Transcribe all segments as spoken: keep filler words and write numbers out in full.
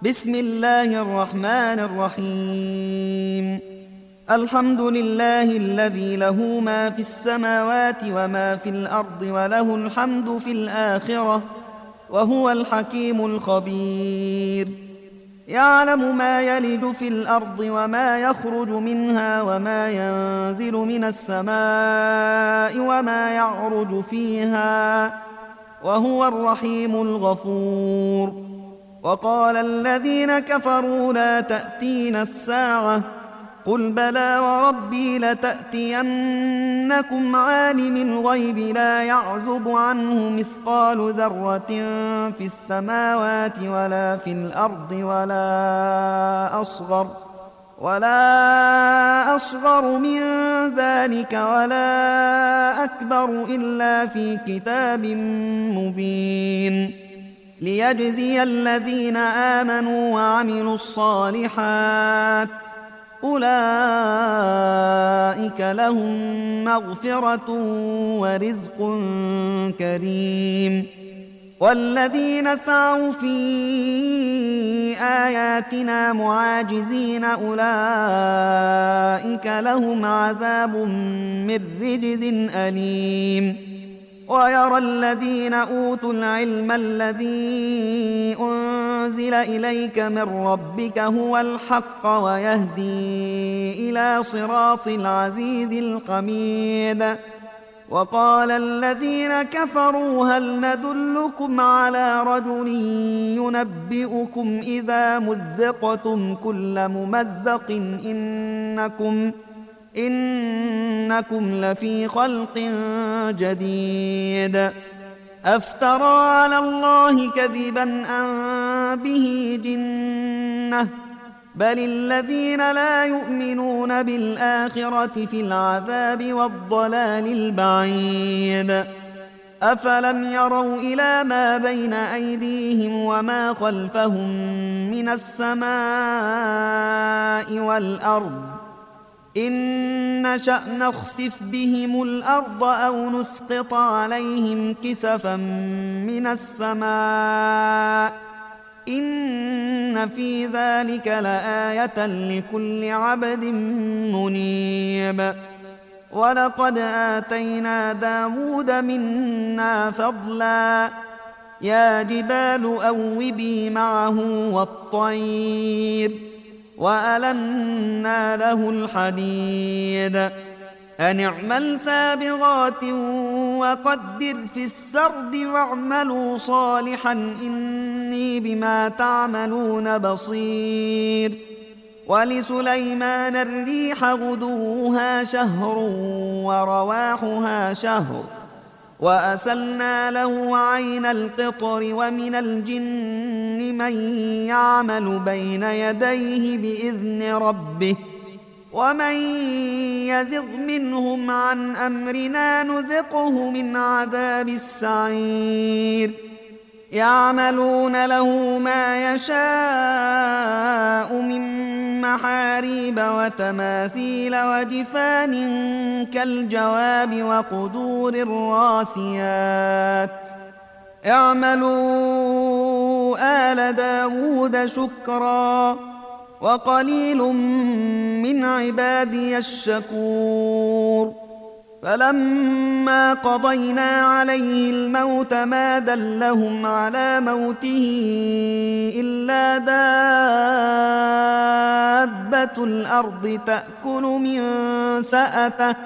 بسم الله الرحمن الرحيم. الحمد لله الذي له ما في السماوات وما في الأرض وله الحمد في الآخرة وهو الحكيم الخبير. يعلم ما يلج في الأرض وما يخرج منها وما ينزل من السماء وما يعرج فيها وهو الرحيم الغفور. وقال الذين كفروا لا تأتينا الساعة قل بلى وربي لتأتينكم عالم الغيب لا يعزب عنه مثقال ذرة في السماوات ولا في الأرض ولا أصغر ولا أصغر من ذلك ولا أكبر إلا في كتاب مبين ليجزي الذين آمنوا وعملوا الصالحات أولئك لهم مغفرة ورزق كريم. والذين سعوا في آياتنا معاجزين أولئك لهم عذاب من رجز أليم. ويرى الذين أوتوا العلم الذي أنزل إليك من ربك هو الحق ويهدي إلى صراط العزيز الحميد. وقال الذين كفروا هل ندلكم على رجل ينبئكم إذا مزقتم كل ممزق إنكم إنكم لفي خلق جديد. أفترى على الله كذبا أم به جنة بل الذين لا يؤمنون بالآخرة في العذاب والضلال البعيد. أفلم يروا إلى ما بين أيديهم وما خلفهم من السماء والأرض إن نشأ نخسف بهم الأرض أو نسقط عليهم كسفا من السماء إن في ذلك لآية لكل عبد منيب. ولقد آتينا داود منا فضلا يا جبال أوبي معه والطير وألنا له الحديد أن اعمل سابغات وقدر في السرد واعملوا صالحا إني بما تعملون بصير. ولسليمان الريح غدوها شهر ورواحها شهر وأسلنا له عين القطر ومن الجن من يعمل بين يديه بإذن ربه ومن يزغ منهم عن أمرنا نذقه من عذاب السعير. يعملون له ما يشاء من محاريب وتماثيل وجفان كالجواب وقدور الراسيات. اعملوا آل داود شكرا وقليل من عبادي الشكور. فلما قضينا عليه الموت ما دلهم على موته إلا دابة الأرض تأكل من سأته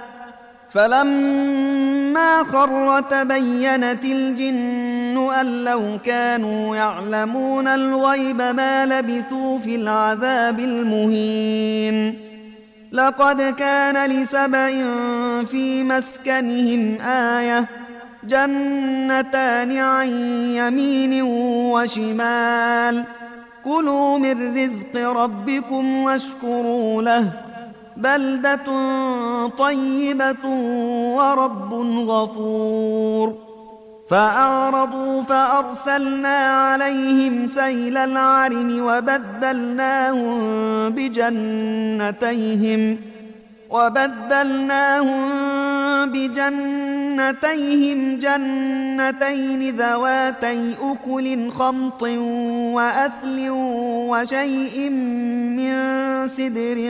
فلما خر تبينت الجن أن لو كانوا يعلمون الغيب ما لبثوا في العذاب المهين. لقد كان لسبإ في مسكنهم آية جنتان عن يمين وشمال كلوا من رزق ربكم واشكروا له بلدة طيبة ورب غفور. فأعرضوا فأرسلنا عليهم سيل العرم وبدلناهم بجنتيهم وبدلناهم بجنتيهم جنتين ذواتي أكل خمط وأثل وشيء من سدر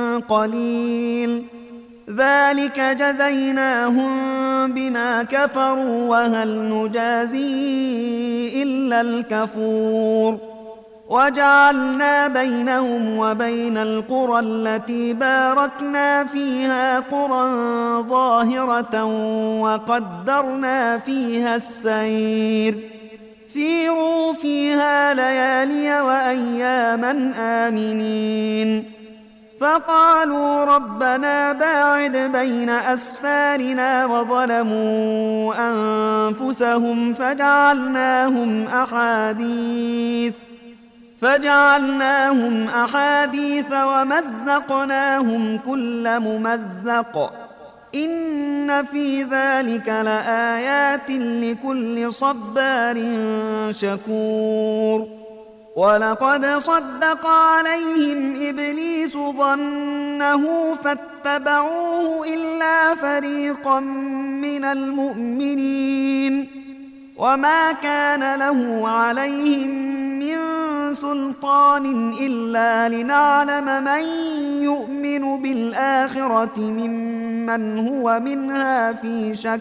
قليل ذلك جزيناهم بما كفروا وهل نجازي إلا الكفور وجعلنا بينهم وبين القرى التي باركنا فيها قرى ظاهرة وقدرنا فيها السير سيروا فيها ليالي وأياما آمنين فقالوا ربنا باعد بين أسفارنا وظلموا أنفسهم فجعلناهم أحاديث فجعلناهم أحاديث ومزقناهم كل ممزق إن في ذلك لآيات لكل صبار شكور ولقد صدق عليهم إبليس ظنه فاتبعوه إلا فريقا من المؤمنين وما كان له عليهم من سلطان إلا لنعلم من يؤمن بالآخرة ممن هو منها في شك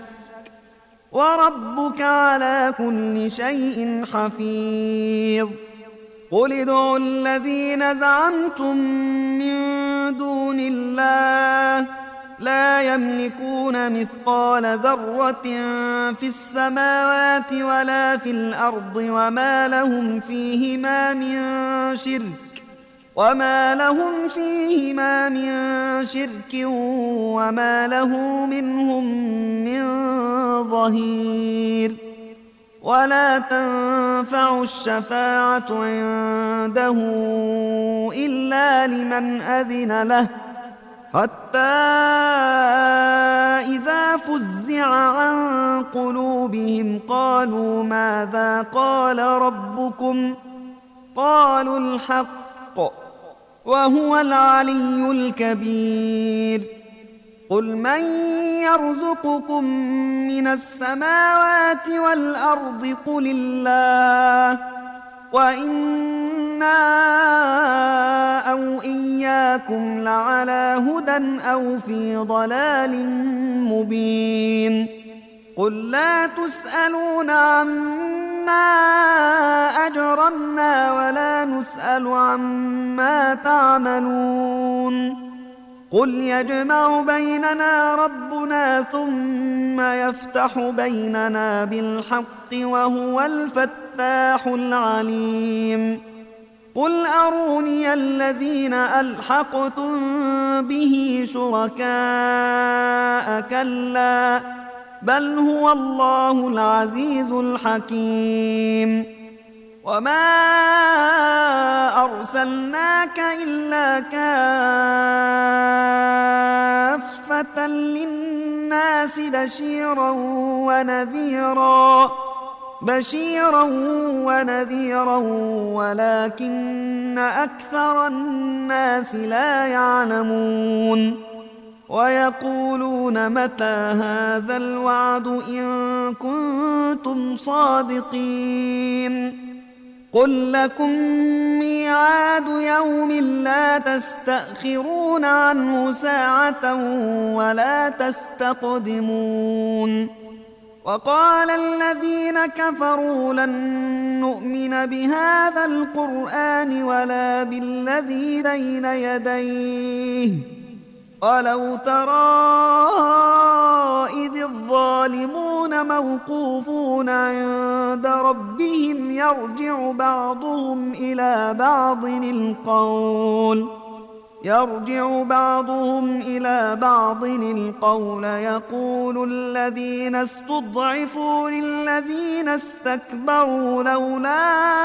وربك على كل شيء حفيظ قل ادعوا الذين زعمتم من دون الله لا يملكون مثقال ذرة في السماوات ولا في الأرض وما لهم فيهما من شرك وما لهم فيهما من شرك وما له منهم من ظهير ولا تنفع الشفاعة عنده إلا لمن أذن له حتى إذا فزع عن قلوبهم قالوا ماذا قال ربكم قالوا الحق وهو العلي الكبير قل من يرزقكم من السماوات والأرض قل الله وإنا أو إياكم لعلى هدى أو في ضلال مبين قل لا تسألون عما أجرمنا ولا نسأل عما تعملون قل يجمع بيننا ربنا ثم يفتح بيننا بالحق وهو الفتاح العليم قل أروني الذين ألحقتم به شركاء كلا بل هو الله العزيز الحكيم وما أرسلناك إلا كافة للناس بشيرا ونذيرا بشيرا ونذيرا ولكن أكثر الناس لا يعلمون ويقولون متى هذا الوعد إن كنتم صادقين قل لكم ميعاد يوم لا تستأخرون عنه ساعة ولا تستقدمون وقال الذين كفروا لن نؤمن بهذا القرآن ولا بالذي بين يديه ولو ترى إذ الظالمون موقوفون عند ربهم يرجع بعضهم إلى بعض القول يرجع بعضهم إلى بعض القول يقول الذين استضعفوا للذين استكبروا لولا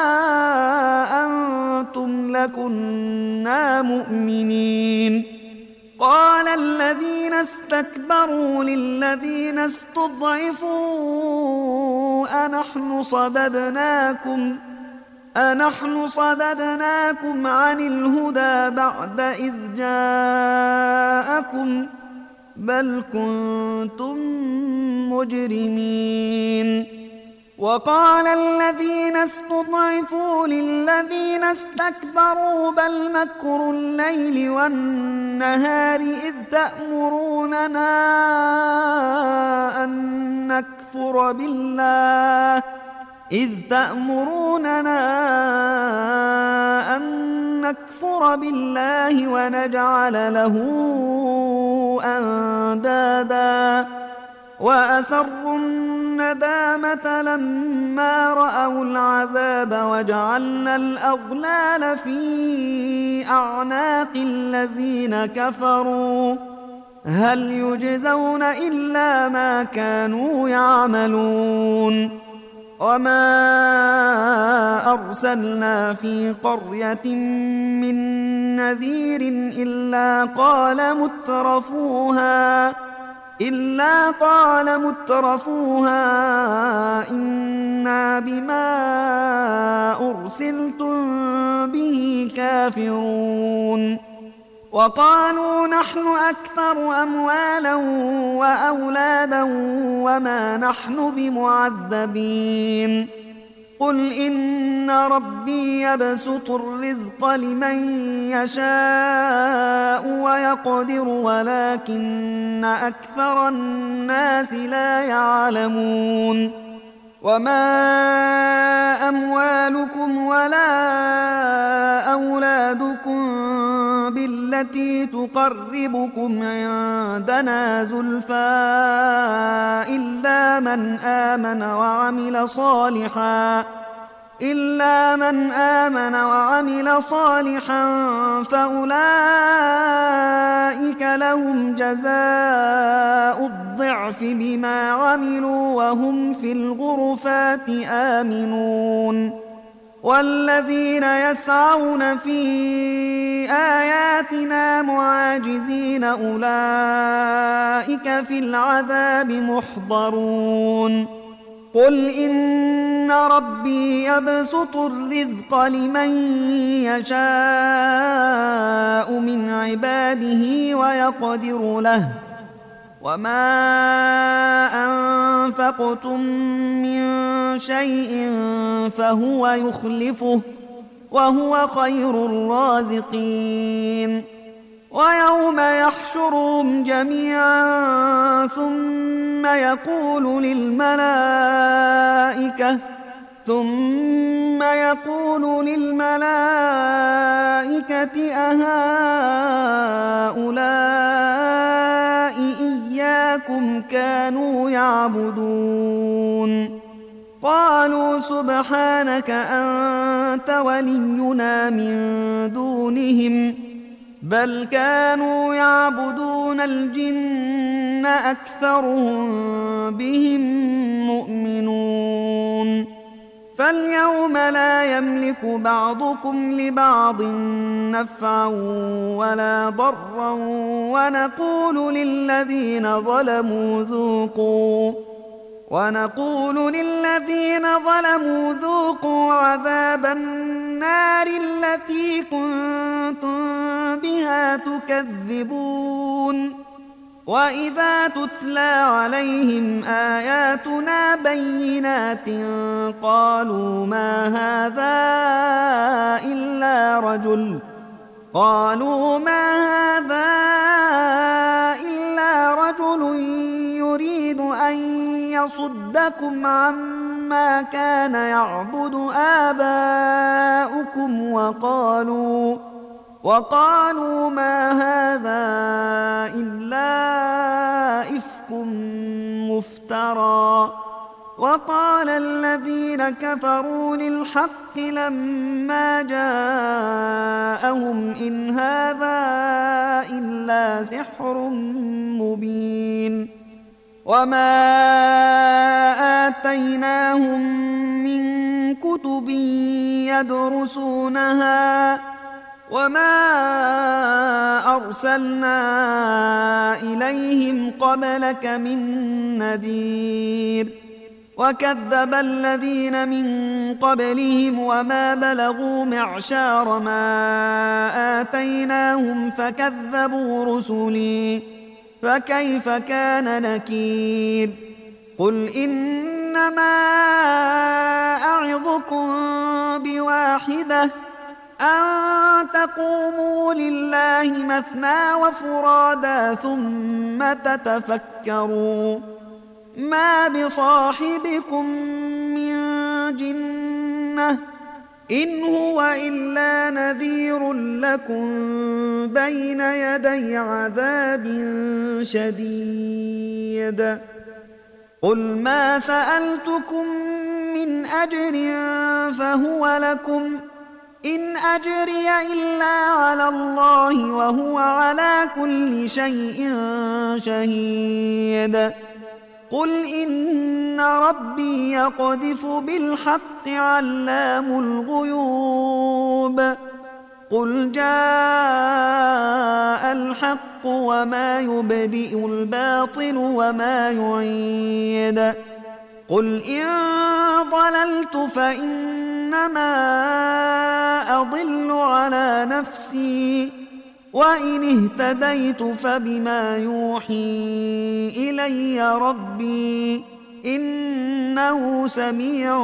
أنتم لكنا مؤمنين قال الذين استكبروا للذين استضعفوا أنحن صددناكم أنحن صددناكم عن الهدى بعد إذ جاءكم بل كنتم مجرمين. وقال الذين استضعفوا للذين استكبروا بل مكر الليل والنهار إذ تأمروننا أن نكفر بالله إذ تأمروننا أن نكفر بالله ونجعل له أندادا وأسروا الندامة لما رأوا العذاب وجعلنا الأغلال في أعناق الذين كفروا هل يجزون إلا ما كانوا يعملون. وما أرسلنا في قرية من نذير إلا قال مترفوها إلا قال مترفوها إنا بما أرسلتم به كافرون. وقالوا نحن أكثر أموالا وأولادا وما نحن بمعذبين. قل إن ربي يبسط الرزق لمن يشاء ويقدر ولكن أكثر الناس لا يعلمون. وما أموالكم ولا أولادكم بالتي تقربكم عندنا زلفى إلا من آمن وعمل صالحا إلا من آمن وعمل صالحا فأولئك لهم جزاء الضعف بما عملوا وهم في الغرفات آمنون. والذين يسعون في آياتنا معاجزين أولئك في العذاب محضرون. قل إن ربي يبسط الرزق لمن يشاء من عباده ويقدر له وما أنفقتم من شيء فهو يخلفه وهو خير الرازقين. ويوم يحشرهم جميعا ثم يقول للملائكة ثم يقول للملائكة أهؤلاء إياكم كانوا يعبدون قالوا سبحانك أنت ولينا من دونهم بل كانوا يعبدون الجن أكثرهم بهم مؤمنون. فاليوم لا يملك بعضكم لبعض نفعا ولا ضرا ونقول للذين ظلموا ذوقوا ونقول للذين ظلموا ذوقوا عذاب النار التي كنتم بها تكذبون. وإذا تتلى عليهم آياتنا بينات قالوا ما هذا إلا رجل قالوا ما هذا إلا رجل يريد أن يصدكم عما كان يعبد آباؤكم وقالوا وقالوا ما هذا إلا إفك مفترى. وقال الذين كفروا للحق لما جاءهم إن هذا إلا سحر مبين. وما آتيناهم من كتب يدرسونها وما أرسلنا إليهم قبلك من نذير. وكذب الذين من قبلهم وما بلغوا معشار ما آتيناهم فكذبوا رسلي فكيف كان نكير قل إنما أعظكم بواحدة أن تقوموا لله مثنى وفرادا ثم تتفكروا ما بصاحبكم من جنة إن هو إلا نذير لكم بين يدي عذاب شديد قل ما سألتكم من أجر فهو لكم إن أجري إلا على الله وهو على كل شيء شهيد قل إن ربي يقذف بالحق علام الغيوب قل جاء الحق وما يبدئ الباطل وما يعيد قل إن ضللت فإنما أضل على نفسي وإن اهتديت فبما يوحي إلي ربي إنه سميع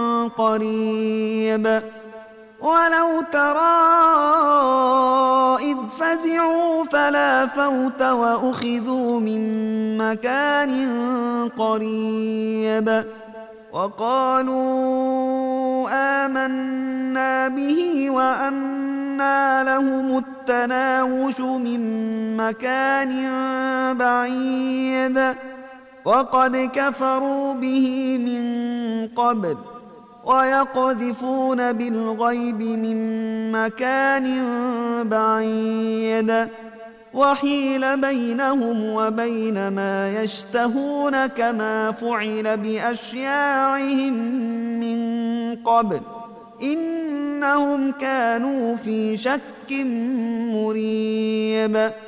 قريب ولو ترى إذ فزعوا فلا فوت وأخذوا من مكان قريب وقالوا آمنا به وأنى لهم التناوش من مكان بعيد وقد كفروا به من قبل ويقذفون بالغيب من مكان بعيد وحيل بينهم وبين ما يشتهون كما فعل بأشياعهم من قبل إنهم كانوا في شك مريب